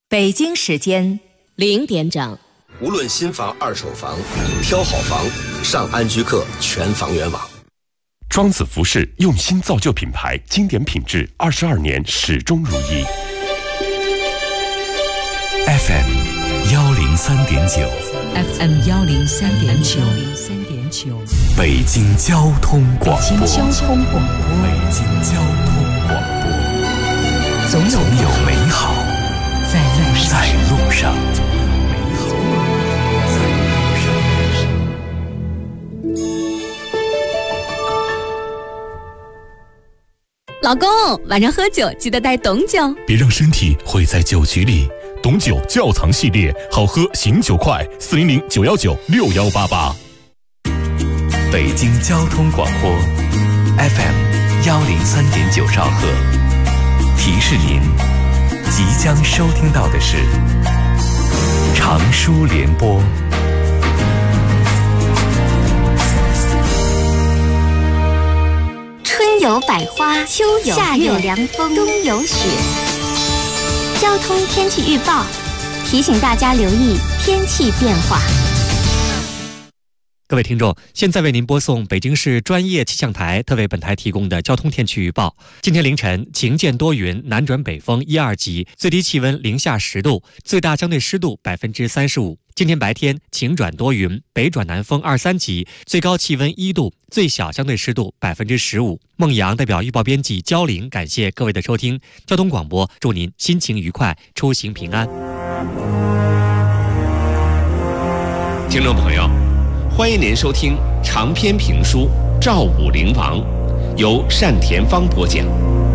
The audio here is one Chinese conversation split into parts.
北京时间 0点整。 无论新房、二手房，挑好房，上安居客全房源网。 庄子服饰用心造就品牌，经典品质，22年始终如一。 FM 103.9 FM 103.9 北京交通广播。 北京交通广播，总有美好在路上。 老公，晚上喝酒记得带董酒， 别让身体毁在酒局里。董酒窖藏系列，好喝醒酒快，400-919-6188。北京交通广播 FM 103.9兆赫，提示您即将收听到的是长舒联播。 春有百花，秋有夏有凉风，冬有雪。交通天气预报提醒大家留意天气变化。 各位听众，现在为您播送北京市专业气象台特为本台提供的交通天气预报。今天凌晨晴间多云，南转北风1、2级，最低气温零下10度，最大相对湿度35%。今天白天晴转多云，北转南风2、3级，最高气温1度，最小相对湿度15%。孟阳代表预报编辑焦玲，感谢各位的收听。交通广播祝您心情愉快，出行平安。 听众朋友，欢迎您收听长篇评书《赵武灵王》，由单田芳播讲。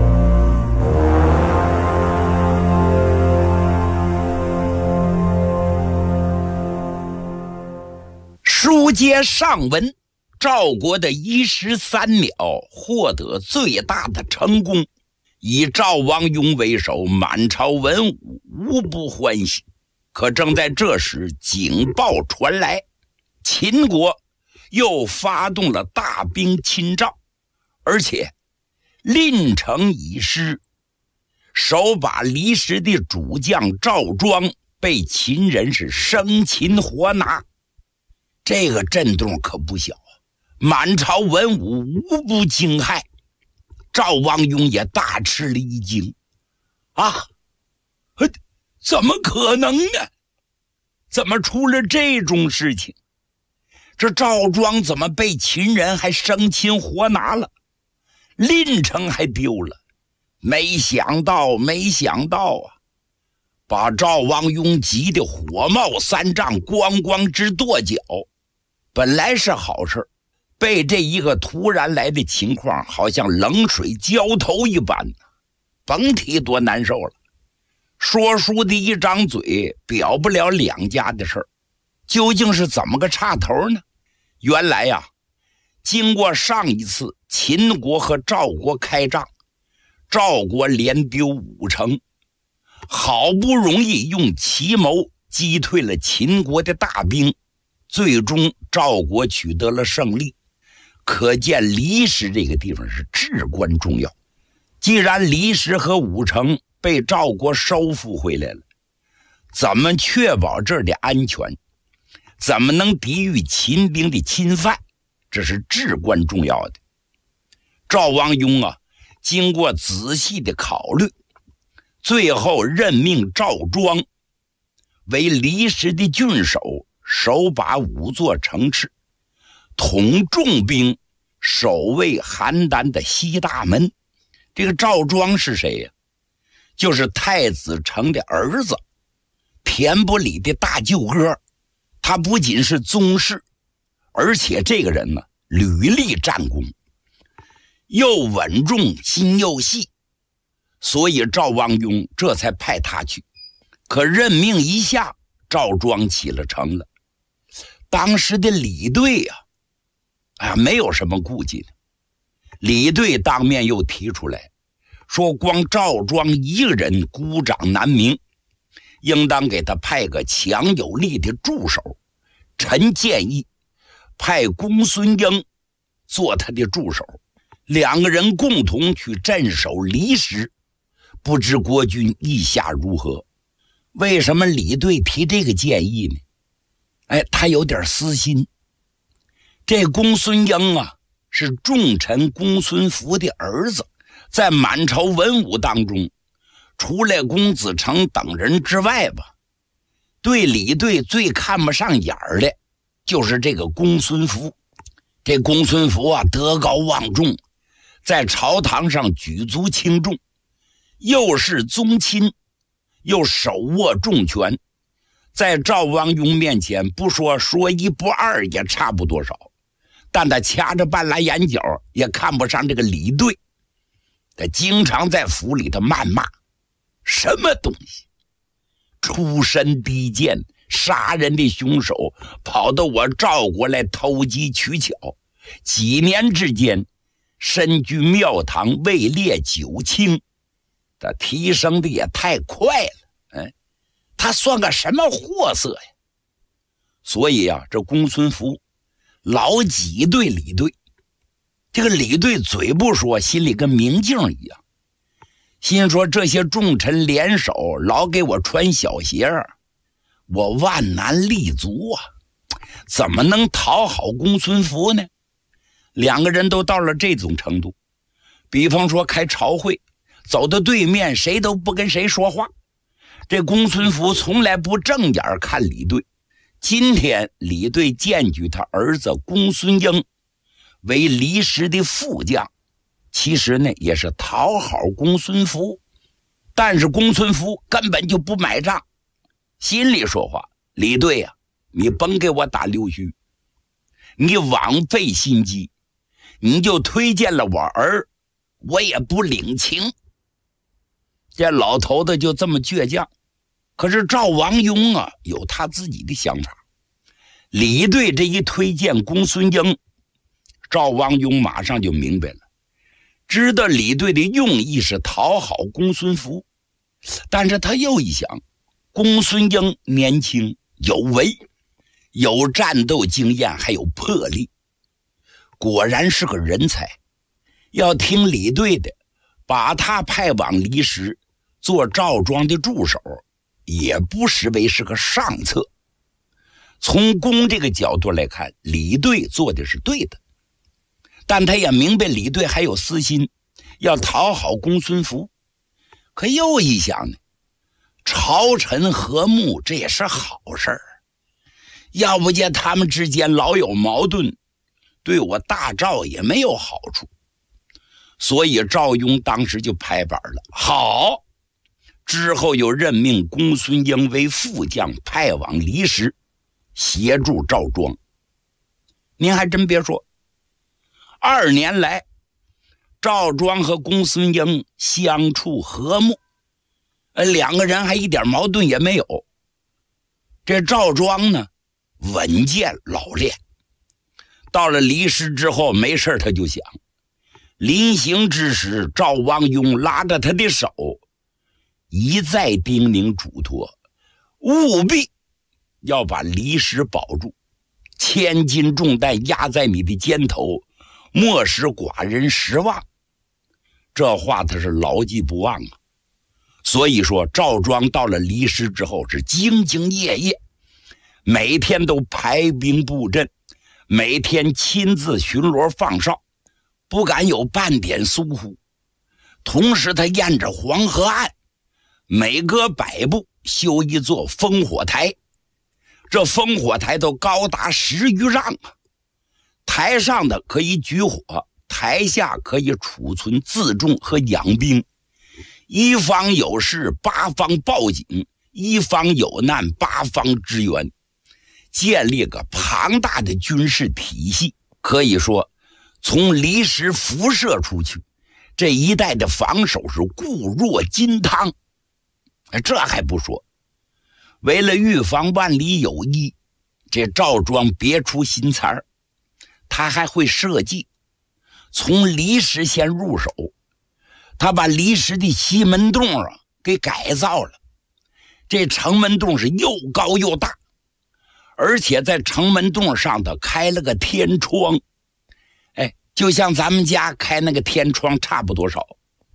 书接上文，赵国的1时3秒获得最大的成功，以赵王雍为首，满朝文武无不欢喜。可正在这时，警报传来，秦国又发动了大兵侵赵，而且临城已失，手把离石的主将赵庄被秦人是生擒活拿。这个震动可不小啊！满朝文武无不惊骇，赵王雍也大吃了一惊。怎么可能呢？怎么出了这种事情？这赵庄怎么被秦人还生擒活拿了？临城还丢了？没想到啊！把赵王雍急得火冒三丈，咣咣直跺脚。本来是好事，被这一个突然来的情况好像冷水浇头一般，甭提多难受了。说书的一张嘴表不了两家的事儿，究竟是怎么个差头呢？原来呀，经过上一次秦国和赵国开仗，赵国连丢5城，好不容易用奇谋击退了秦国的大兵，最终赵国取得了胜利。可见离石这个地方是至关重要。既然离石和5城被赵国收复回来了，怎么确保这儿的安全？怎么能抵御秦兵的侵犯？这是至关重要的。赵王雍经过仔细的考虑，最后任命赵庄为离石的郡守，手把5座城池，统重兵守卫邯郸的西大门。这个赵庄是谁呀？就是太子成的儿子，田不里的大舅哥。他不仅是宗室，而且这个人呢，屡立战功，又稳重心又细，所以赵王雍这才派他去。可任命一下，赵庄起了城了。当时的李队没有什么顾忌的。李队当面又提出来，说光赵庄一个人孤掌难鸣，应当给他派个强有力的助手。臣建议派公孙婴做他的助手，2个人共同去镇守离石，不知国君意下如何？ 为什么李队提这个建议呢？他有点私心。这公孙英啊，是重臣公孙福的儿子，在满朝文武当中，除了公子成等人之外吧，对李队最看不上眼儿的就是这个公孙福。这公孙福啊，德高望重，在朝堂上举足轻重，又是宗亲，又手握重权，在赵王雍面前不说一不二也差不多少，但他掐着半拉眼角也看不上这个李队。他经常在府里头谩骂，什么东西出身低贱杀人的凶手跑到我赵国来投机取巧，几年之间身居庙堂，位列九卿，他提升的也太快了。他算个什么货色呀？所以啊，这公孙福老挤兑李队。这个李队嘴不说，心里跟明镜一样，心说这些重臣联手老给我穿小鞋儿，我万难立足啊，怎么能讨好公孙福呢？两个人都到了这种程度，比方说开朝会，走到对面谁都不跟谁说话。这公孙福从来不正眼看李队，今天李队荐举他儿子公孙英为离石的副将，其实呢也是讨好公孙福。但是公孙福根本就不买账，心里说话，李队呀，你甭给我打溜须，你枉费心机，你就推荐了我儿，我也不领情。这老头子就这么倔强。可是赵王雍啊，有他自己的想法。李队这一推荐公孙英，赵王雍马上就明白了，知道李队的用意是讨好公孙福。但是他又一想，公孙英年轻有为，有战斗经验，还有魄力，果然是个人才。要听李队的，把他派往离石做赵庄的助手，也不失为是个上策。从公这个角度来看，李队做的是对的，但他也明白李队还有私心，要讨好公孙福。可又一想呢，朝臣和睦这也是好事儿，要不见他们之间老有矛盾，对我大赵也没有好处。所以赵雍当时就拍板了，好，之后又任命公孙英为副将，派往离石协助赵庄。您还真别说，2年来赵庄和公孙英相处和睦，两个人还一点矛盾也没有。这赵庄呢，稳健老练，到了离石之后没事他就想，临行之时，赵王雍拉着他的手，一再叮咛嘱托，务必要把离石保住，千斤重担压在你的肩头，莫使寡人失望。这话他是牢记不忘啊。所以说赵庄到了离石之后是兢兢业业，每天都排兵布阵，每天亲自巡逻放哨，不敢有半点疏忽。同时他沿着黄河岸每隔100步修一座烽火台，这烽火台都高达10余丈啊，台上的可以举火，台下可以储存辎重和养兵，一方有事8方报警，一方有难8方支援，建立个庞大的军事体系。可以说从离石辐射出去，这一带的防守是固若金汤。这还不说，为了预防万里有一，这赵庄别出心裁儿，他还会设计，从离石先入手。他把离石的西门洞啊给改造了，这城门洞是又高又大，而且在城门洞上头开了个天窗，就像咱们家开那个天窗差不多少。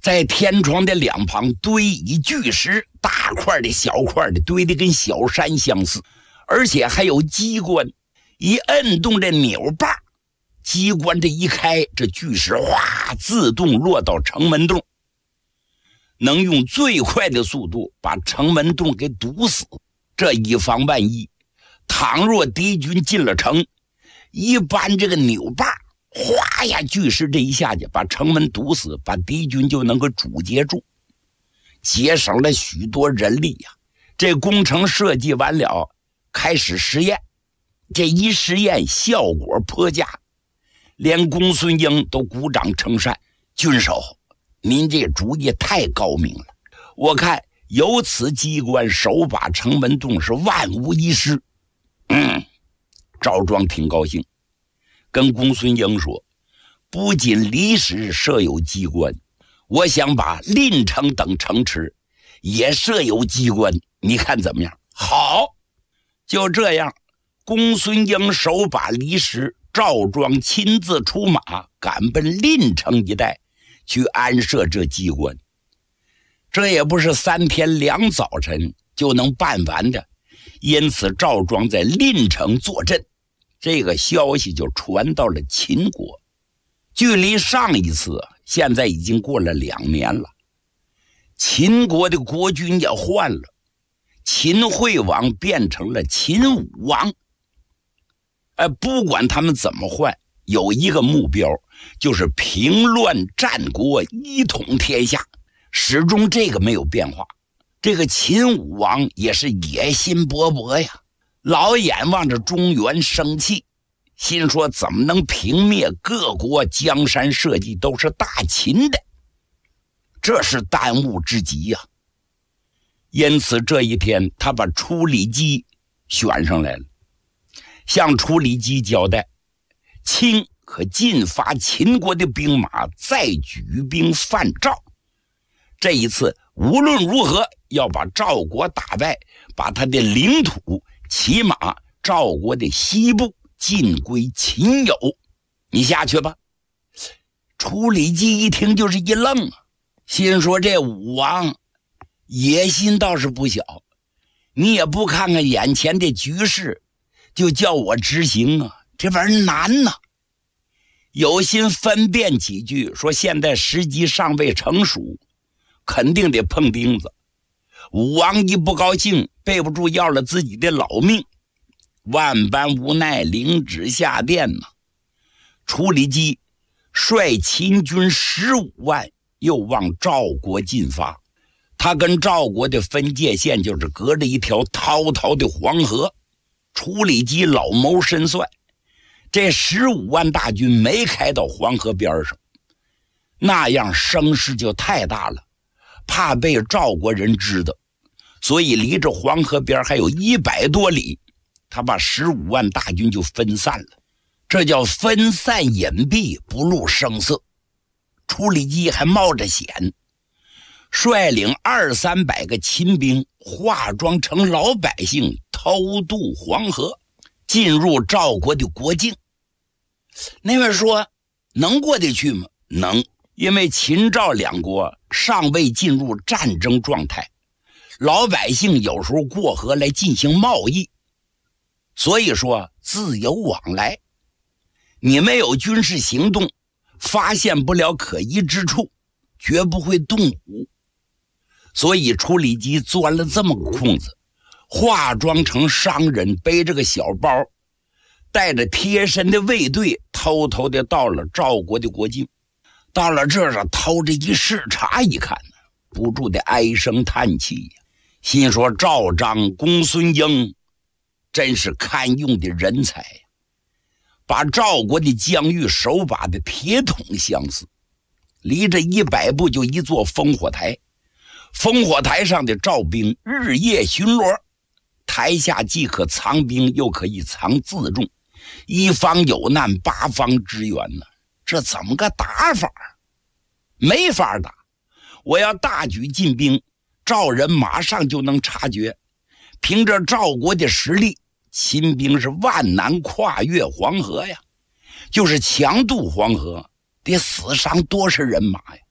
在天窗的两旁堆以巨石，大块的小块的，堆得跟小山相似，而且还有机关，一摁动这钮把，机关这一开，这巨石哗自动落到城门洞，能用最快的速度把城门洞给堵死。这以防万一，倘若敌军进了城，一扳这个钮把，哗呀，巨石这一下去把城门堵死，把敌军就能够阻截住，节省了许多人力呀。这工程设计完了，开始实验，这一实验效果颇佳，连公孙英都鼓掌称善。军首，您这主意太高明了，我看有此机关守把城门洞是万无一失。赵庄挺高兴，跟公孙英说，不仅离石设有机关，我想把临城等城池也设有机关，你看怎么样？好，就这样，公孙英手把离石，赵庄亲自出马，赶奔临城一带去安设这机关。这也不是3天2早晨就能办完的，因此赵庄在临城坐镇，这个消息就传到了秦国。距离上一次现在已经过了2年了，秦国的国君也换了，秦惠王变成了秦武王。不管他们怎么换，有一个目标，就是平乱战国，一统天下，始终这个没有变化。这个秦武王也是野心勃勃呀，老眼望着中原生气，心说怎么能平灭各国江山社稷都是大秦的，这是当务之急呀。因此这一天他把楚里基选上来了，向楚里基交代，清可进发秦国的兵马，再举兵犯赵。这一次无论如何要把赵国打败，把他的领土起码赵国的西部尽归秦有，你下去吧。楚里基一听就是一愣啊，心说这武王野心倒是不小，你也不看看眼前的局势就叫我执行啊，这玩意儿难呐。有心分辨几句，说现在时机尚未成熟，肯定得碰钉子。武王一不高兴，背不住要了自己的老命，万般无奈，领旨下殿呐。楚里基率秦军15万，又往赵国进发。他跟赵国的分界线就是隔着一条滔滔的黄河。楚里基老谋深算，这15万大军没开到黄河边上，那样声势就太大了，怕被赵国人知道，所以离着黄河边还有100多里，他把15万大军就分散了，这叫分散隐蔽，不露声色。楚里基还冒着险，率领200-300个秦兵，化妆成老百姓，偷渡黄河，进入赵国的国境。那位说能过得去吗？能，因为秦赵两国尚未进入战争状态，老百姓有时候过河来进行贸易，所以说自由往来。你没有军事行动，发现不了可疑之处，绝不会动武。所以楚里基钻了这么个空子，化妆成商人，背着个小包，带着贴身的卫队，偷偷的到了赵国的国境。到了这儿掏着一视察一看，不住的唉声叹气呀，心说赵章、公孙英真是堪用的人才呀，把赵国的疆域手把的铁桶相似。离着100步就一座烽火台，烽火台上的赵兵日夜巡逻，台下既可藏兵，又可以藏辎重，一方有难8方支援呢。这怎么个打法？没法打。我要大举进兵，赵人马上就能察觉。凭着赵国的实力，秦兵是万难跨越黄河呀，就是强渡黄河，得死伤多少人马呀？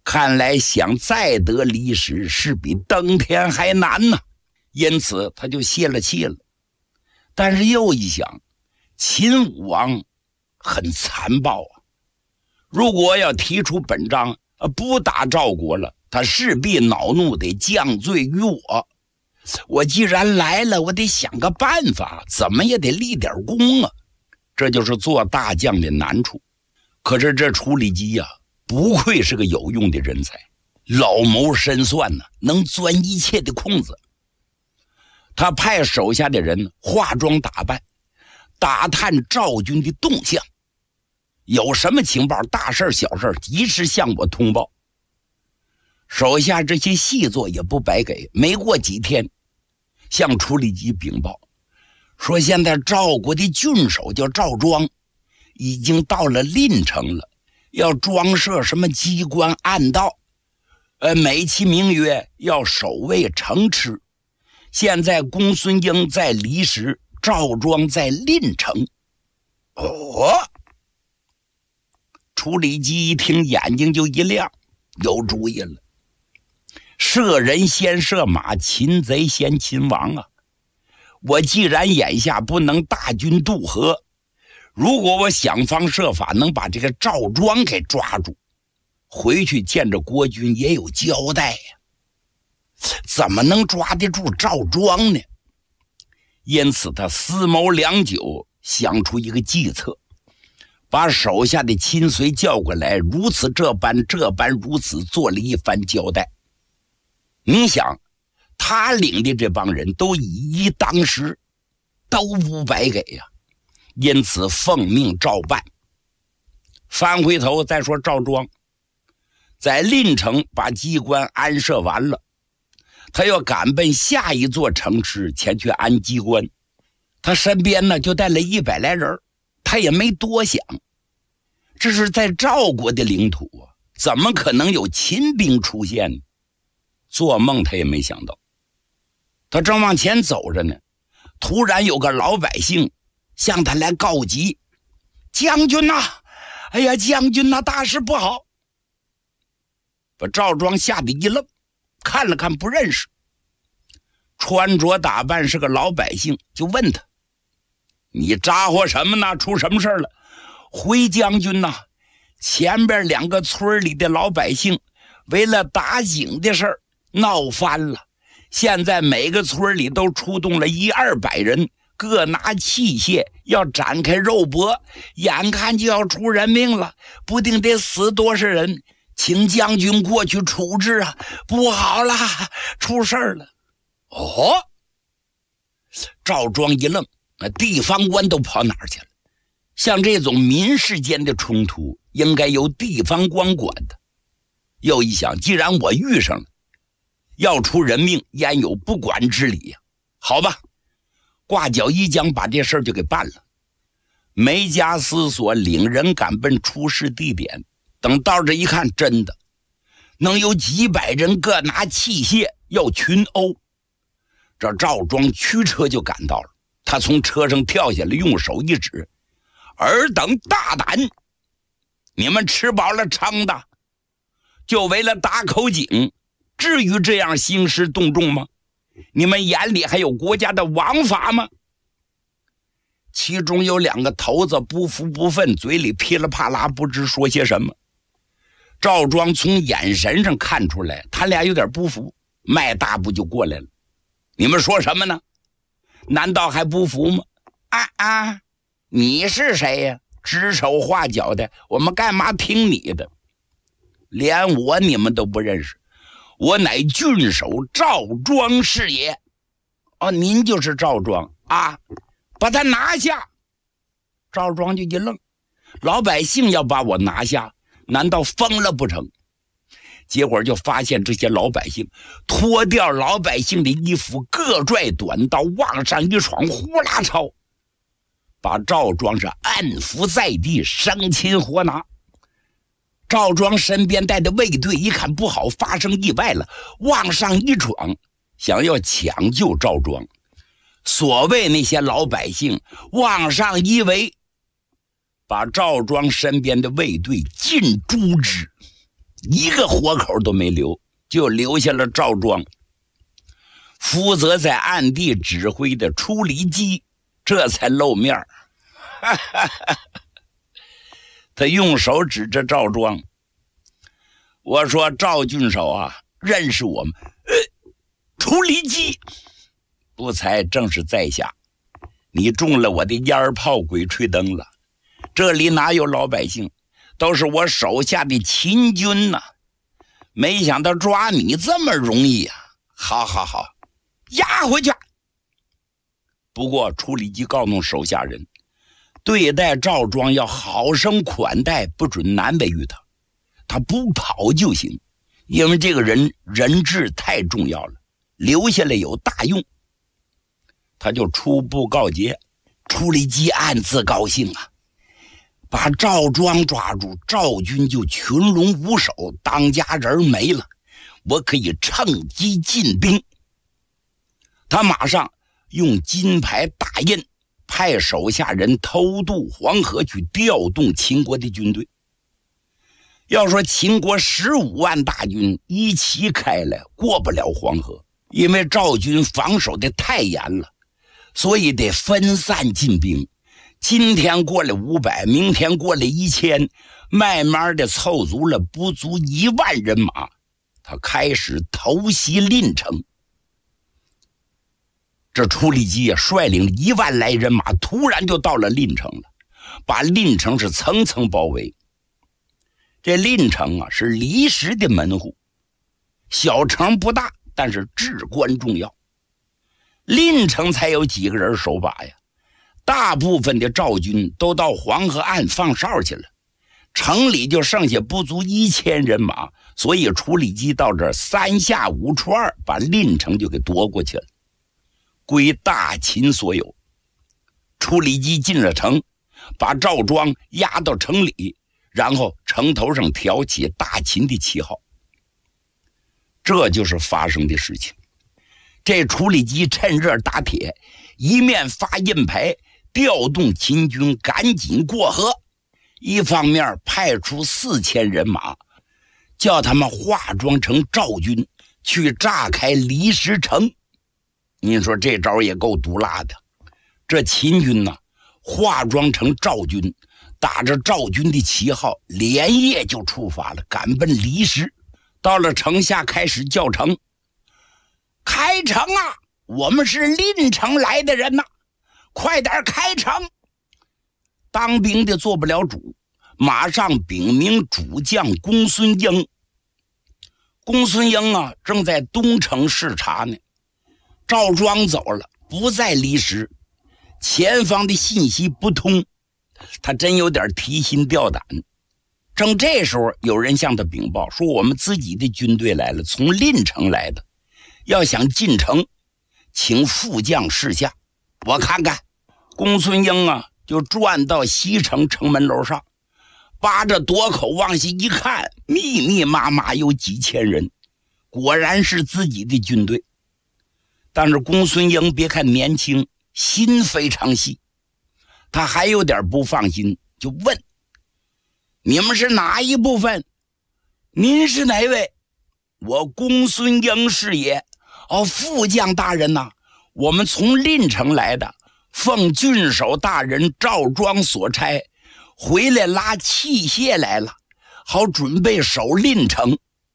看来想再得离石是比登天还难呢，因此他就泄了气了。但是又一想，秦武王很残暴啊，如果要提出本章不打赵国了，他势必恼怒得降罪于我。我既然来了，我得想个办法，怎么也得立点功啊。这就是做大将的难处。可是这处理机呀，不愧是个有用的人才，老谋深算呢，能钻一切的空子。他派手下的人化妆打扮，打探赵军的动向，有什么情报，大事小事及时向我通报。手下这些细作也不白给，没过几天向处理机禀报说，现在赵国的郡守叫赵庄，已经到了临城了，要装设什么机关暗道，美其名曰要守卫城池。现在公孙婴在离石，赵庄在临城。处理机一听，眼睛就一亮，有主意了。射人先射马，擒贼先擒王啊！我既然眼下不能大军渡河，如果我想方设法能把这个赵庄给抓住，回去见着国君也有交代呀。怎么能抓得住赵庄呢？因此他思谋良久，想出一个计策，把手下的亲随叫过来，如此这般如此，做了一番交代。你想，他领的这帮人都以一当十，都不白给呀，因此奉命照办。翻回头再说赵庄，在临城把机关安设完了，他要赶奔下一座城池前去安机关。他身边呢就带了100来人，他也没多想，这是在赵国的领土啊，怎么可能有秦兵出现呢？做梦他也没想到。他正往前走着呢，突然有个老百姓向他来告急：将军呐，哎呀，将军呐，大事不好！把赵庄吓得一愣，看了看不认识，穿着打扮是个老百姓，就问他：你咋呼什么呢？出什么事了？回将军呐，前边2个村里的老百姓为了打井的事儿闹翻了，现在每个村里都出动了100-200人，各拿器械要展开肉搏，眼看就要出人命了，不定得死多少人，请将军过去处置啊！不好了，出事儿了。赵庄一愣，地方官都跑哪儿去了？像这种民事间的冲突，应该由地方官管的。又一想，既然我遇上了，要出人命，焉有不管之理呀？好吧，挂脚一将，把这事儿就给办了。没加思索，领人赶奔出事地点。等到这一看，真的能有几百人各拿器械要群殴。这赵庄驱车就赶到了，他从车上跳下来，用手一指：尔等大胆！你们吃饱了撑的，就为了打口井，至于这样兴师动众吗？你们眼里还有国家的王法吗？其中有2个头子不服不忿，嘴里噼里啪啦不知说些什么。赵庄从眼神上看出来，他俩有点不服，迈大步就过来了。你们说什么呢？难道还不服吗？你是谁呀？指手画脚的，我们干嘛听你的？连我你们都不认识，我乃郡守赵庄是也。您就是赵庄啊？把他拿下！赵庄就一愣，老百姓要把我拿下，难道疯了不成？结果就发现这些老百姓脱掉老百姓的衣服，各拽短刀往上一闯，呼啦超，把赵庄是按伏在地，生擒活拿。赵庄身边带的卫队一看不好，发生意外了，往上一闯，想要抢救赵庄。所谓那些老百姓往上一围，把赵庄身边的卫队尽诛之。 一个活口都没留，就留下了赵庄。负责在暗地指挥的楚离基这才露面。他用手指着赵庄，我说赵郡守啊，认识我们？楚离基，不才正是在下，你中了我的烟炮鬼吹灯了。这里哪有老百姓，都是我手下的秦军呐。没想到抓你这么容易啊！好，押回去。不过楚离基告诉手下人，对待赵庄要好生款待，不准难为于他。他不跑就行，因为这个人质太重要了，留下来有大用。他就初步告捷。楚离基暗自高兴啊，把赵庄抓住，赵军就群龙无首，当家人没了，我可以趁机进兵。他马上用金牌大印，派手下人偷渡黄河，去调动秦国的军队。要说秦国15万大军一齐开来，过不了黄河，因为赵军防守的太严了，所以得分散进兵。今天过来500，明天过来1000，慢慢的凑足了不足1万人马，他开始偷袭临城。这楚离基也率领1万来人马，突然就到了临城了，把临城是层层包围。这临城啊，是离石的门户，小城不大，但是至关重要。临城才有几个人守把呀？大部分的赵军都到黄河岸放哨去了，城里就剩下不足1000人马，所以楚离基到这儿3下5除2，把临城就给夺过去了，归大秦所有。楚离基进了城，把赵庄押到城里，然后城头上挑起大秦的旗号。这就是发生的事情。这楚离基趁热打铁，一面发印牌调动秦军赶紧过河，一方面派出4000人马，叫他们化妆成赵军去炸开离石城。您说这招也够毒辣的。这秦军呢，化妆成赵军，打着赵军的旗号，连夜就出发了，赶奔离石。到了城下开始叫城，开城啊，我们是临城来的人呐，快点开城。当兵的做不了主，马上禀明主将公孙婴。公孙婴啊，正在东城视察呢。赵庄走了，不在离石，前方的信息不通，他真有点提心吊胆。正这时候，有人向他禀报说，我们自己的军队来了，从临城来的，要想进城，请副将示下。我看看。公孙婴啊，就转到西城城门楼上，扒着垛口往下一看，密密麻麻有几千人，果然是自己的军队。但是公孙婴别看年轻，心非常细，他还有点不放心，就问：你们是哪一部分？您是哪位？我公孙婴是也。副将大人呐，我们从临城来的，奉郡守大人赵庄所差，回来拉器械来了，好准备守临城。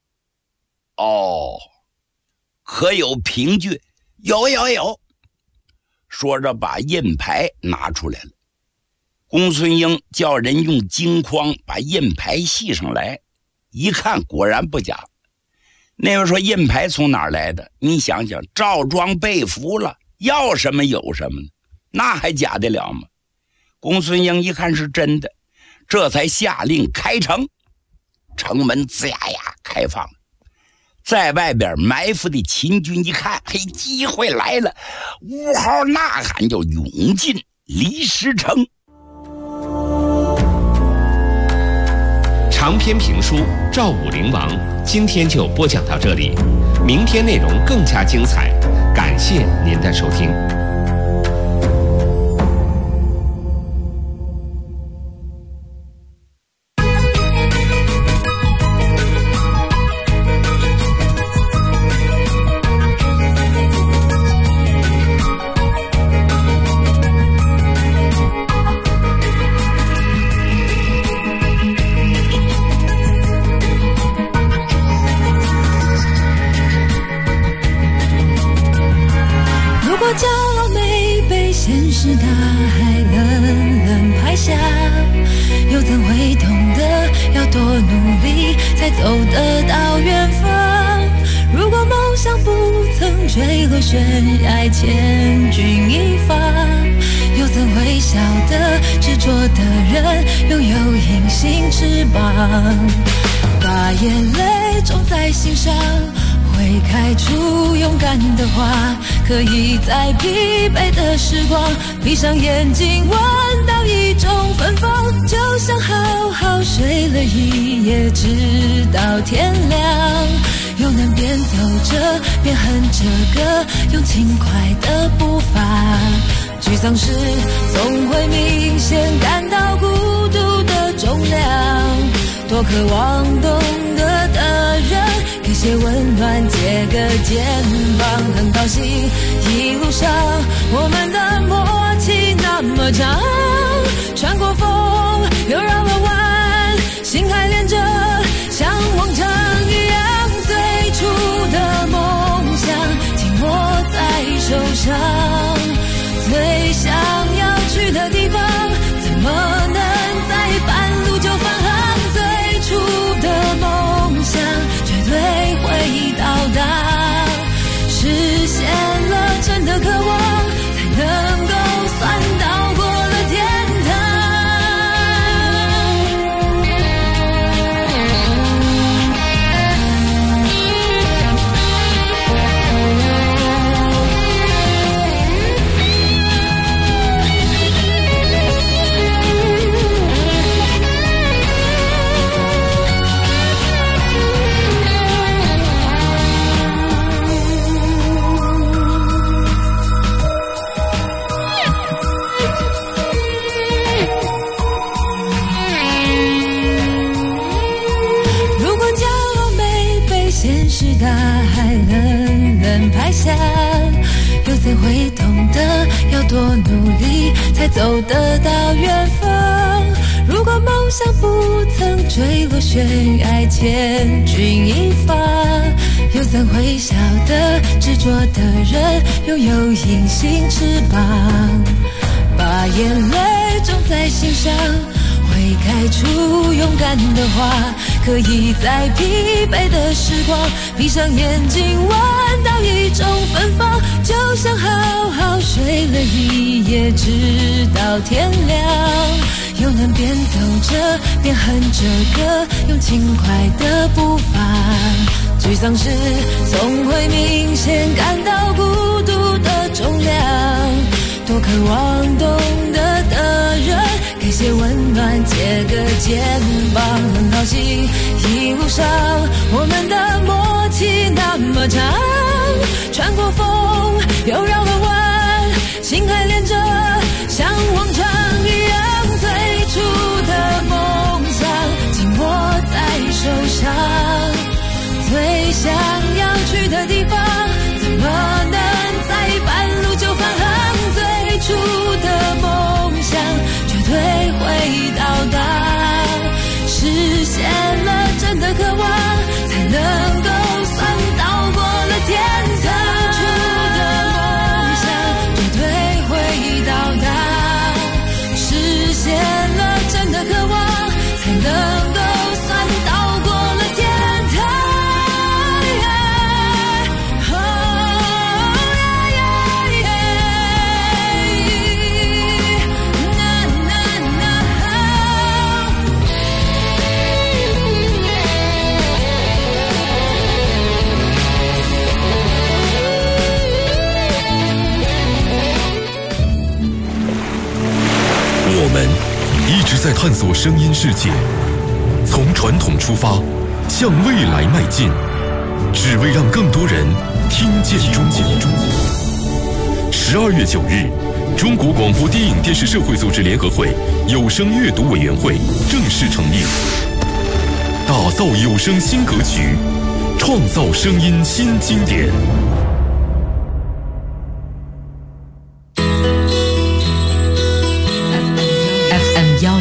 可有凭据？有。说着把印牌拿出来了。公孙婴叫人用金框把印牌系上来，一看果然不假。那位说印牌从哪儿来的？你想想，赵庄被俘了，要什么有什么呢？那还假得了吗？公孙婴一看是真的，这才下令开城。城门吱呀呀开放了。在外边埋伏的秦军一看，嘿，机会来了，呜嚎呐喊，就涌进离石城。 长篇评书《赵武灵王》今天就播讲到这里，明天内容更加精彩，感谢您的收听。 骄傲没被现实大海冷冷拍下，又怎会懂得要多努力才走得到远方？如果梦想不曾坠落悬崖，千钧一发，又怎会晓得执着的人拥有隐形翅膀？把眼泪种在心上，会开出勇敢的花，可以在疲惫的时光闭上眼睛闻到一种芬芳，就像好好睡了一夜直到天亮，又能边走着边哼着歌，用轻快的步伐。沮丧时总会明显感到孤独的重量，多渴望懂得的人给些温暖，借个肩膀。很高兴一路上我们的默契那么长，穿过风又绕了弯，心还连着像往常一样，最初的梦想紧握在手上，最想要去的地方怎么能在半路就返航？最初的梦想绝对会到达，实现了真的渴望，才能够算到过了天堂。大海冷冷拍下，又怎会懂得要多努力才走得到远方？如果梦想不曾坠落悬崖，千钧一发，又怎会晓得执着的人拥有隐形翅膀？把眼泪种在心上，会开出勇敢的花，可以在疲惫的时光闭上眼睛闻到一种芬芳，就像好好睡了一夜直到天亮，又能边走着边哼着歌，用轻快的步伐。沮丧时总会明显感到孤独的重量，多渴望懂得的人给些温暖，借个肩膀。很高兴一路上我们的默契那么长，穿过风又绕了弯，心还连着像往常一样，最初的梦想紧握在手上，最想要去的地方怎么能在半路就返航？最初的梦想绝对会到达，实现了真的渴望，才能够算到过了天堂。最初的梦想绝对会到达，实现了真的渴望，才能够算到过了天堂。 我们一直在探索声音世界，从传统出发，向未来迈进，只为让更多人听见中国。12月9日，中国广播电影电视社会组织联合会有声阅读委员会正式成立，打造有声新格局，创造声音新经典。